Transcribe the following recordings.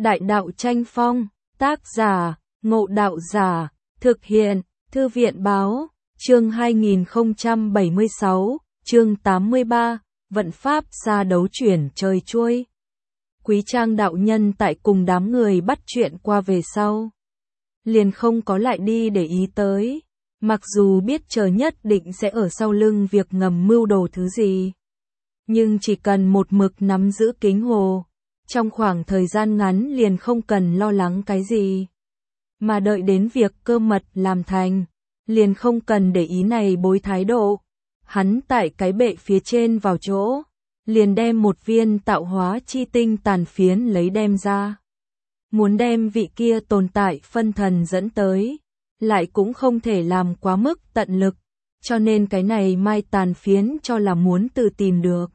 Đại đạo tranh phong, tác giả, Ngộ Đạo Giả, thực hiện, Thư viện báo, chương 2076, chương 83, vận pháp xa đấu chuyển trời chuôi. Quý Trang đạo nhân tại cùng đám người bắt chuyện qua về sau, liền không có lại đi để ý tới, mặc dù biết trời nhất định sẽ ở sau lưng việc ngầm mưu đồ thứ gì. Nhưng chỉ cần một mực nắm giữ kính hồ, trong khoảng thời gian ngắn liền không cần lo lắng cái gì. Mà đợi đến việc cơ mật làm thành, liền không cần để ý này bối thái độ. Hắn tại cái bệ phía trên vào chỗ, liền đem một viên tạo hóa chi tinh tàn phiến lấy đem ra. Muốn đem vị kia tồn tại phân thần dẫn tới, lại cũng không thể làm quá mức tận lực, cho nên cái này mai tàn phiến cho là muốn tự tìm được.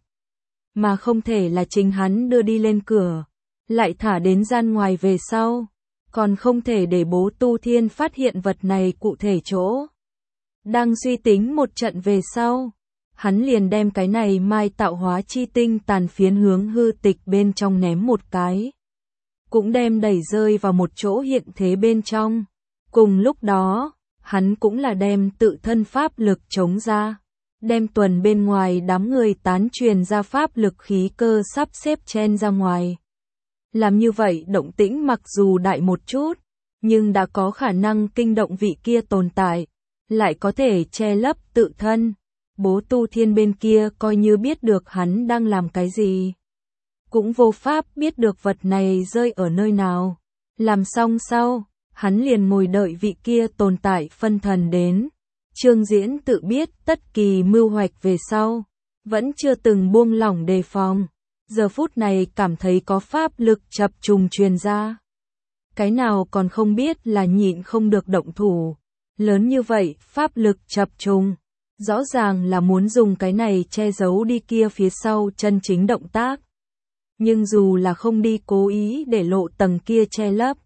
Mà không thể là chính hắn đưa đi lên cửa, lại thả đến gian ngoài về sau, còn không thể để Bố Tu Thiên phát hiện vật này cụ thể chỗ. Đang suy tính một trận về sau, hắn liền đem cái này mai tạo hóa chi tinh tàn phiến hướng hư tịch bên trong ném một cái. Cũng đem đẩy rơi vào một chỗ hiện thế bên trong. Cùng lúc đó, hắn cũng là đem tự thân pháp lực chống ra. Đem tuần bên ngoài đám người tán truyền ra pháp lực khí cơ sắp xếp chen ra ngoài. Làm như vậy động tĩnh mặc dù đại một chút, nhưng đã có khả năng kinh động vị kia tồn tại, lại có thể che lấp tự thân. Bố Tu Thiên bên kia coi như biết được hắn đang làm cái gì, cũng vô pháp biết được vật này rơi ở nơi nào. Làm xong sau, hắn liền ngồi đợi vị kia tồn tại phân thần đến. Trương Diễn tự biết tất kỳ mưu hoạch về sau, vẫn chưa từng buông lỏng đề phòng. Giờ phút này cảm thấy có pháp lực chập trùng truyền ra. Cái nào còn không biết là nhịn không được động thủ. Lớn như vậy, pháp lực chập trùng. Rõ ràng là muốn dùng cái này che giấu đi kia phía sau chân chính động tác. Nhưng dù là không đi cố ý để lộ tầng kia che lấp,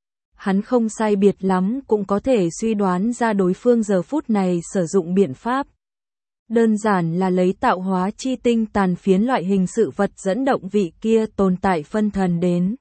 hắn không sai biệt lắm cũng có thể suy đoán ra đối phương giờ phút này sử dụng biện pháp. Đơn giản là lấy tạo hóa chi tinh tàn phiến loại hình sự vật dẫn động vị kia tồn tại phân thần đến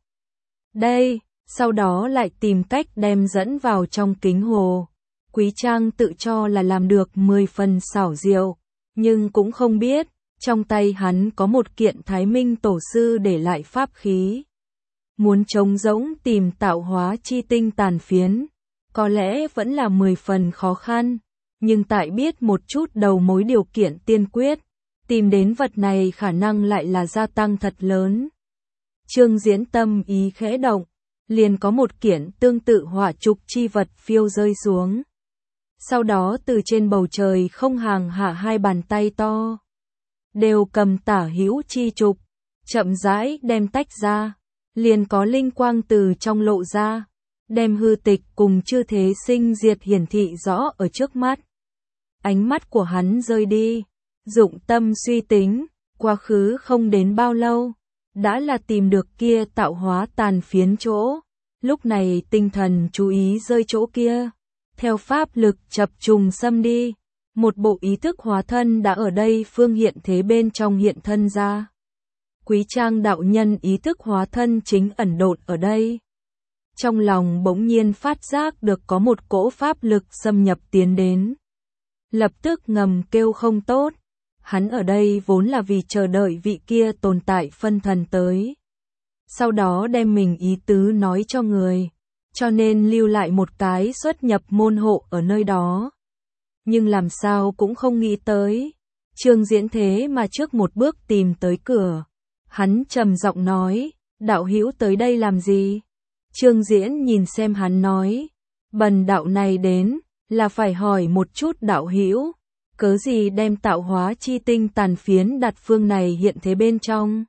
đây, sau đó lại tìm cách đem dẫn vào trong kính hồ. Quý Trang tự cho là làm được 10 phần xảo diệu, nhưng cũng không biết, trong tay hắn có một kiện Thái Minh Tổ sư để lại pháp khí. Muốn trống rỗng tìm tạo hóa chi tinh tàn phiến, có lẽ vẫn là 10 phần khó khăn, nhưng tại biết một chút đầu mối điều kiện tiên quyết, tìm đến vật này khả năng lại là gia tăng thật lớn. Trương Diễn tâm ý khẽ động, liền có một kiện tương tự hỏa trục chi vật phiêu rơi xuống. Sau đó từ trên bầu trời không hàng hạ hai bàn tay to, đều cầm tả hữu chi trục, chậm rãi đem tách ra, liền có linh quang từ trong lộ ra, đem hư tịch cùng chư thế sinh diệt hiển thị rõ ở trước mắt. Ánh mắt của hắn rơi đi, dụng tâm suy tính, quá khứ không đến bao lâu, đã là tìm được kia tạo hóa tàn phiến chỗ. Lúc này tinh thần chú ý rơi chỗ kia, theo pháp lực chập trùng xâm đi, một bộ ý thức hóa thân đã ở đây phương hiện thế bên trong hiện thân ra. Quý Trang đạo nhân ý thức hóa thân chính ẩn độn ở đây. Trong lòng bỗng nhiên phát giác được có một cỗ pháp lực xâm nhập tiến đến. Lập tức ngầm kêu không tốt, hắn ở đây vốn là vì chờ đợi vị kia tồn tại phân thần tới. Sau đó đem mình ý tứ nói cho người, cho nên lưu lại một cái xuất nhập môn hộ ở nơi đó. Nhưng làm sao cũng không nghĩ tới, Trương Diễn thế mà trước một bước tìm tới cửa. Hắn trầm giọng nói, đạo hữu tới đây làm gì? Trương Diễn nhìn xem hắn nói, bần đạo này đến, là phải hỏi một chút đạo hữu, cớ gì đem tạo hóa chi tinh tàn phiến đặt phương này hiện thế bên trong?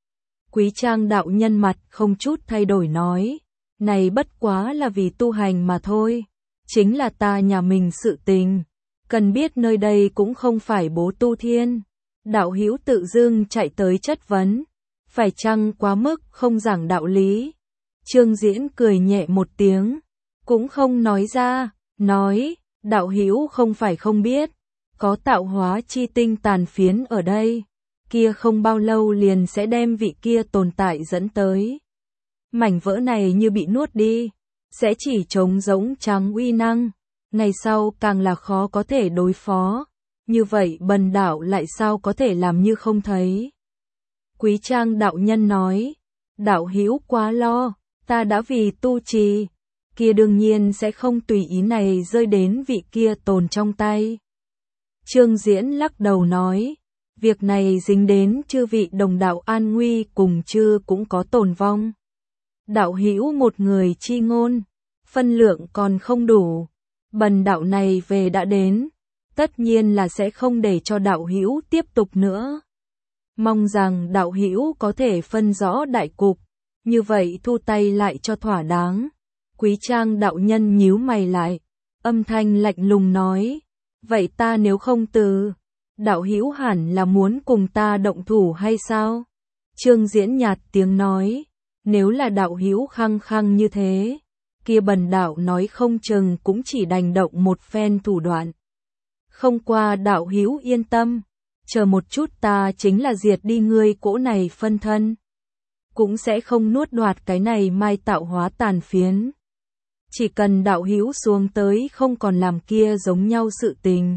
Quý Trang đạo nhân mặt không chút thay đổi nói, này bất quá là vì tu hành mà thôi, chính là ta nhà mình sự tình, cần biết nơi đây cũng không phải Bố Tu Thiên. Đạo hữu tự dưng chạy tới chất vấn, phải chăng quá mức không giảng đạo lý? Trương Diễn cười nhẹ một tiếng, cũng không nói ra, nói, đạo hữu không phải không biết, có tạo hóa chi tinh tàn phiến ở đây, kia không bao lâu liền sẽ đem vị kia tồn tại dẫn tới. Mảnh vỡ này như bị nuốt đi, sẽ chỉ trống rỗng trắng uy năng, ngày sau càng là khó có thể đối phó. Như vậy Bần đạo lại sao có thể làm như không thấy? Quý Trang đạo nhân nói, đạo hữu quá lo, ta đã vì tu trì, kia đương nhiên sẽ không tùy ý này rơi đến vị kia tồn trong tay. Trương Diễn lắc đầu nói, việc này dính đến chư vị đồng đạo an nguy cùng chư cũng có tồn vong. Đạo hữu một người chi ngôn, phân lượng còn không đủ, bần đạo này về đã đến, tất nhiên là sẽ không để cho đạo hữu tiếp tục nữa. Mong rằng đạo hữu có thể phân rõ đại cục, như vậy thu tay lại cho thỏa đáng. Quý Trang đạo nhân nhíu mày lại, âm thanh lạnh lùng nói, vậy ta nếu không từ, đạo hữu hẳn là muốn cùng ta động thủ hay sao? Trương Diễn nhạt tiếng nói, nếu là đạo hữu khăng khăng như thế, kia bần đạo nói không chừng cũng chỉ đành động một phen thủ đoạn. Không qua đạo hữu yên tâm, chờ một chút ta chính là diệt đi ngươi cỗ này phân thân, cũng sẽ không nuốt đoạt cái này mai tạo hóa tàn phiến. Chỉ cần đạo hữu xuống tới không còn làm kia giống nhau sự tình,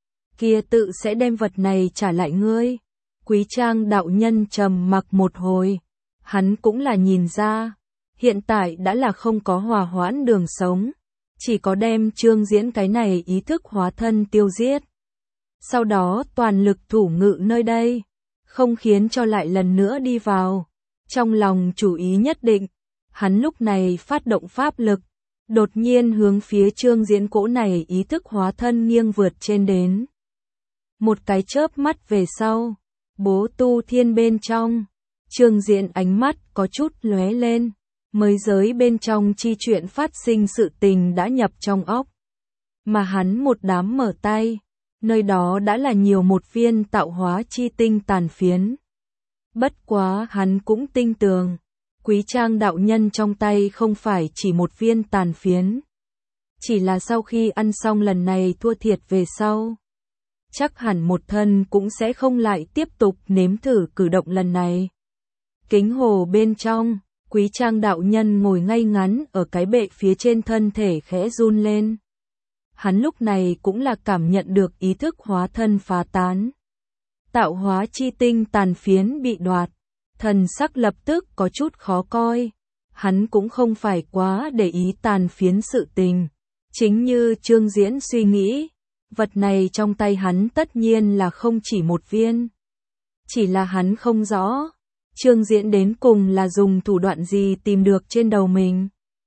kia tự sẽ đem vật này trả lại ngươi. Quý Trang đạo nhân trầm mặc một hồi, hắn cũng là nhìn ra, hiện tại đã là không có hòa hoãn đường sống, chỉ có đem Trương Diễn cái này ý thức hóa thân tiêu giết. Sau đó toàn lực thủ ngự nơi đây, không khiến cho lại lần nữa đi vào. Trong lòng chủ ý nhất định, hắn lúc này phát động pháp lực, đột nhiên hướng phía Trương Diễn cỗ này ý thức hóa thân nghiêng vượt trên đến. Một cái chớp mắt về sau, Bố Tu Thiên bên trong, Trương Diễn ánh mắt có chút lóe lên, mới giới bên trong chi chuyện phát sinh sự tình đã nhập trong óc. Mà hắn một đám mở tay, nơi đó đã là nhiều một viên tạo hóa chi tinh tàn phiến. Bất quá hắn cũng tin tưởng, Quý Trang đạo nhân trong tay không phải chỉ một viên tàn phiến. Chỉ là sau khi ăn xong lần này thua thiệt về sau, chắc hẳn một thân cũng sẽ không lại tiếp tục nếm thử cử động lần này. Kính hồ bên trong, Quý Trang đạo nhân ngồi ngay ngắn ở cái bệ phía trên, thân thể khẽ run lên. Hắn lúc này cũng là cảm nhận được ý thức hóa thân phá tán. Tạo hóa chi tinh tàn phiến bị đoạt, thần sắc lập tức có chút khó coi. Hắn cũng không phải quá để ý tàn phiến sự tình. Chính như Trương Diễn suy nghĩ, vật này trong tay hắn tất nhiên là không chỉ một viên. Chỉ là hắn không rõ, Trương Diễn đến cùng là dùng thủ đoạn gì tìm được trên đầu mình.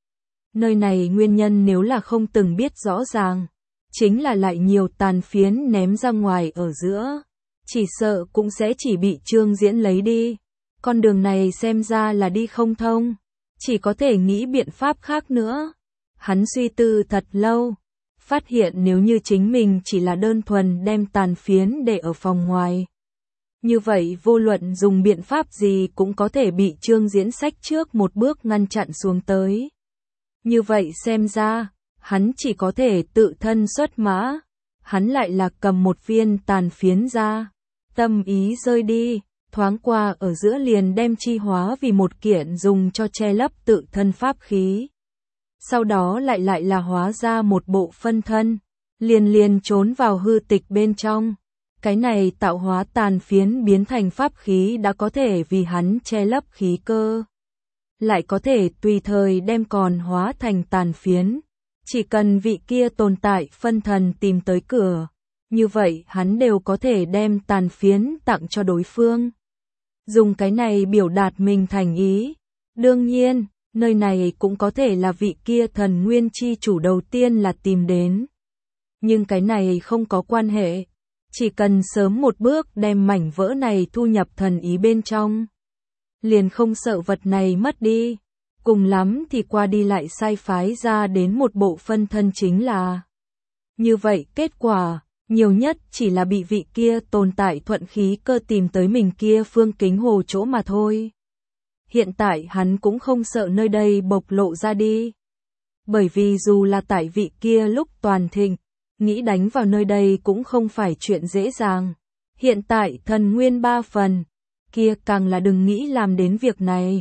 Nơi này nguyên nhân nếu là không từng biết rõ ràng, chính là lại nhiều tàn phiến ném ra ngoài ở giữa, chỉ sợ cũng sẽ chỉ bị Trương Diễn lấy đi. Con đường này xem ra là đi không thông, chỉ có thể nghĩ biện pháp khác nữa. Hắn suy tư thật lâu, phát hiện nếu như chính mình chỉ là đơn thuần đem tàn phiến để ở phòng ngoài, như vậy vô luận dùng biện pháp gì cũng có thể bị Trương Diễn sách trước một bước ngăn chặn xuống tới. Như vậy xem ra, hắn chỉ có thể tự thân xuất mã. Hắn lại là cầm một viên tàn phiến ra, tâm ý rơi đi, thoáng qua ở giữa liền đem chi hóa vì một kiện dùng cho che lấp tự thân pháp khí. Sau đó lại là hóa ra một bộ phân thân, liền trốn vào hư tịch bên trong. Cái này tạo hóa tàn phiến biến thành pháp khí đã có thể vì hắn che lấp khí cơ, lại có thể tùy thời đem còn hóa thành tàn phiến. Chỉ cần vị kia tồn tại phân thần tìm tới cửa, như vậy hắn đều có thể đem tàn phiến tặng cho đối phương. Dùng cái này biểu đạt mình thành ý. Đương nhiên, nơi này cũng có thể là vị kia thần nguyên chi chủ đầu tiên là tìm đến. Nhưng cái này không có quan hệ. Chỉ cần sớm một bước đem mảnh vỡ này thu nhập thần ý bên trong, liền không sợ vật này mất đi. Cùng lắm thì qua đi lại sai phái ra đến một bộ phân thân chính là. Như vậy kết quả, nhiều nhất chỉ là bị vị kia tồn tại thuận khí cơ tìm tới mình kia phương kính hồ chỗ mà thôi. Hiện tại hắn cũng không sợ nơi đây bộc lộ ra đi. Bởi vì dù là tại vị kia lúc toàn thịnh, nghĩ đánh vào nơi đây cũng không phải chuyện dễ dàng. Hiện tại thần nguyên 3 phần, kia càng là đừng nghĩ làm đến việc này.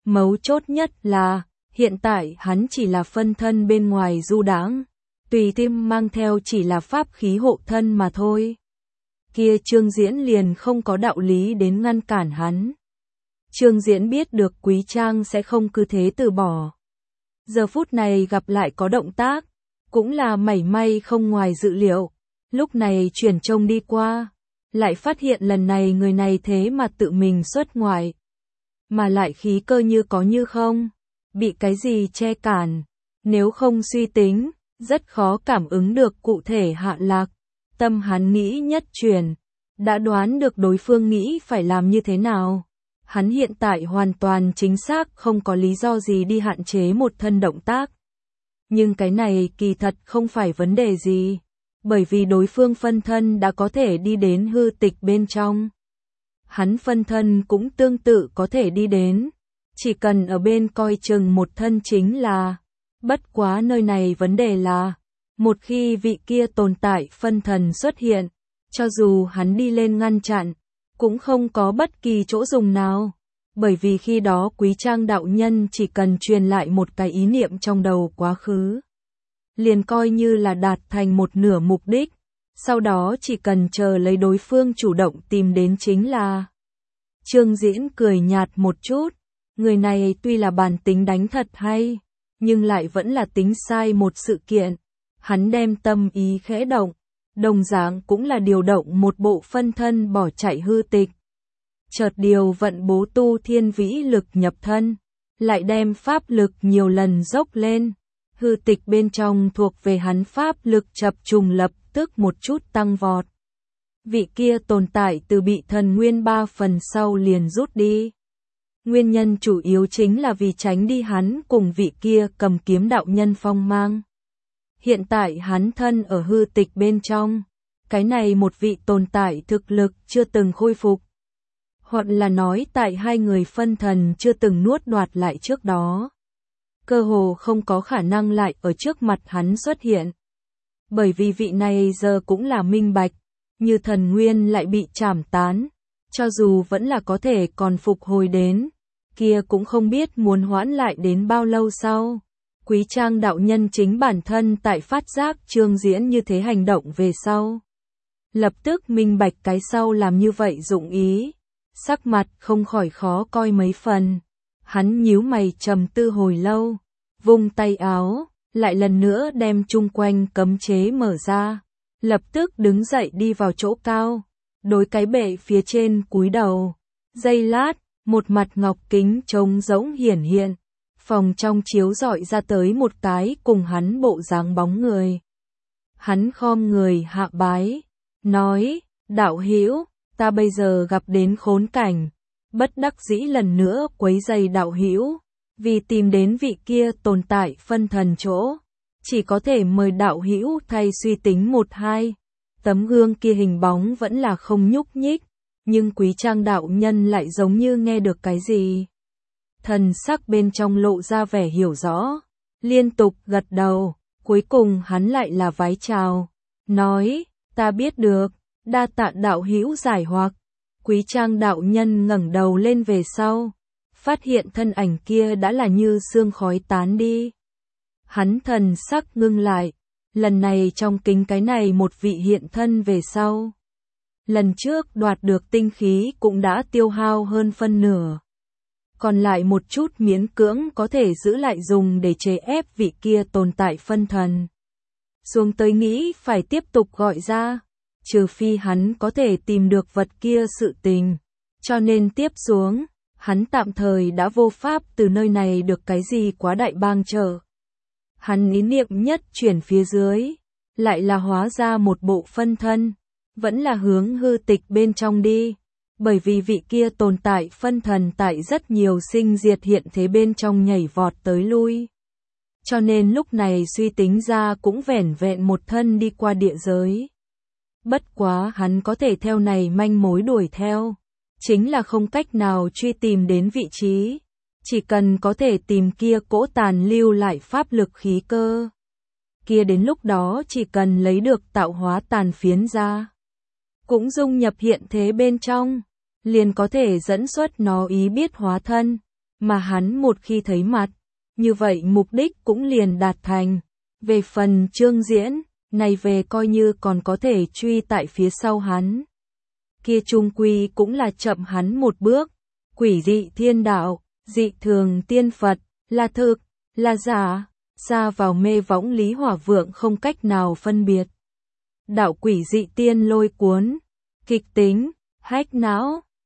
Mấu chốt nhất là, hiện tại hắn chỉ là phân thân bên ngoài du đãng, tùy tim mang theo chỉ là pháp khí hộ thân mà thôi. Kia Trương Diễn liền không có đạo lý đến ngăn cản hắn. Trương Diễn biết được Quý Trang sẽ không cứ thế từ bỏ. Giờ phút này gặp lại có động tác, cũng là mảy may không ngoài dự liệu. Lúc này chuyển trông đi qua, lại phát hiện lần này người này thế mà tự mình xuất ngoại. Mà lại khí cơ như có như không, bị cái gì che cản, nếu không suy tính, rất khó cảm ứng được cụ thể hạ lạc. Tâm hắn nghĩ nhất chuyển, đã đoán được đối phương nghĩ phải làm như thế nào. Hắn hiện tại hoàn toàn chính xác không có lý do gì đi hạn chế một thân động tác. Nhưng cái này kỳ thật không phải vấn đề gì, bởi vì đối phương phân thân đã có thể đi đến hư tịch bên trong. Hắn phân thân cũng tương tự có thể đi đến, chỉ cần ở bên coi chừng một thân chính là. Bất quá nơi này vấn đề là, một khi vị kia tồn tại phân thần xuất hiện, cho dù hắn đi lên ngăn chặn, cũng không có bất kỳ chỗ dùng nào. Bởi vì khi đó Quý Trang đạo nhân chỉ cần truyền lại một cái ý niệm trong đầu quá khứ, liền coi như là đạt thành một nửa mục đích, sau đó chỉ cần chờ lấy đối phương chủ động tìm đến chính là. Trương Diễn cười nhạt một chút, người này tuy là bản tính đánh thật hay, nhưng lại vẫn là tính sai một sự kiện. Hắn đem tâm ý khẽ động, đồng dạng cũng là điều động một bộ phân thân bỏ chạy hư tịch. Chợt điều vận bố tu thiên vĩ lực nhập thân, lại đem pháp lực nhiều lần dốc lên. Hư tịch bên trong thuộc về hắn pháp lực chập trùng lập tức một chút tăng vọt. Vị kia tồn tại từ bị thần nguyên 3 phần sau liền rút đi. Nguyên nhân chủ yếu chính là vì tránh đi hắn cùng vị kia cầm kiếm đạo nhân phong mang. Hiện tại hắn thân ở hư tịch bên trong, cái này một vị tồn tại thực lực chưa từng khôi phục. Hoặc là nói tại hai người phân thần chưa từng nuốt đoạt lại trước đó. Cơ hồ không có khả năng lại ở trước mặt hắn xuất hiện. Bởi vì vị này giờ cũng là minh bạch, như thần nguyên lại bị chảm tán, cho dù vẫn là có thể còn phục hồi đến, kia cũng không biết muốn hoãn lại đến bao lâu sau. Quý Trang đạo nhân chính bản thân tại phát giác Trương Diễn như thế hành động về sau. Lập tức minh bạch cái sau làm như vậy dụng ý, sắc mặt không khỏi khó coi mấy phần. Hắn nhíu mày trầm tư hồi lâu, vung tay áo, lại lần nữa đem chung quanh cấm chế mở ra, lập tức đứng dậy đi vào chỗ cao, đối cái bệ phía trên cúi đầu. Giây lát, một mặt ngọc kính trống rỗng hiển hiện, phòng trong chiếu rọi ra tới một cái cùng hắn bộ dáng bóng người. Hắn khom người hạ bái, nói, đạo hữu, ta bây giờ gặp đến khốn cảnh, bất đắc dĩ lần nữa quấy rầy đạo hữu, vì tìm đến vị kia tồn tại phân thần chỗ, chỉ có thể mời đạo hữu thay suy tính một hai. Tấm gương kia hình bóng vẫn là không nhúc nhích, nhưng Quý Trang đạo nhân lại giống như nghe được cái gì. Thần sắc bên trong lộ ra vẻ hiểu rõ, liên tục gật đầu, cuối cùng hắn lại là vái chào, nói, ta biết được, đa tạ đạo hữu giải hoặc. Quý Trang đạo nhân ngẩng đầu lên về sau, phát hiện thân ảnh kia đã là như sương khói tán đi. Hắn thần sắc ngưng lại, lần này trong kính cái này một vị hiện thân về sau. Lần trước đoạt được tinh khí cũng đã tiêu hao hơn phân nửa. Còn lại một chút miễn cưỡng có thể giữ lại dùng để chế ép vị kia tồn tại phân thần. Xuống tới nghĩ phải tiếp tục gọi ra, trừ phi hắn có thể tìm được vật kia sự tình. Cho nên tiếp xuống, hắn tạm thời đã vô pháp từ nơi này được cái gì quá đại bang trợ. Hắn ý niệm nhất chuyển phía dưới, lại là hóa ra một bộ phân thân, vẫn là hướng hư tịch bên trong đi. Bởi vì vị kia tồn tại phân thần tại rất nhiều sinh diệt hiện thế bên trong nhảy vọt tới lui. Cho nên lúc này suy tính ra cũng vẻn vẹn một thân đi qua địa giới. Bất quá hắn có thể theo này manh mối đuổi theo, chính là không cách nào truy tìm đến vị trí. Chỉ cần có thể tìm kia cỗ tàn lưu lại pháp lực khí cơ. Kia đến lúc đó chỉ cần lấy được tạo hóa tàn phiến ra, cũng dung nhập hiện thế bên trong, liền có thể dẫn xuất nó ý biết hóa thân. mà hắn một khi thấy mặt, như vậy mục đích cũng liền đạt thành. Về phần Trương Diễn, này về coi như còn có thể truy tại phía sau hắn. Kia trung quy cũng là chậm hắn một bước, quỷ dị thiên đạo, dị thường tiên Phật, là thực, là giả, xa vào mê võng Lý Hỏa Vượng không cách nào phân biệt. Đạo quỷ dị tiên lôi cuốn, kịch tính, hách não,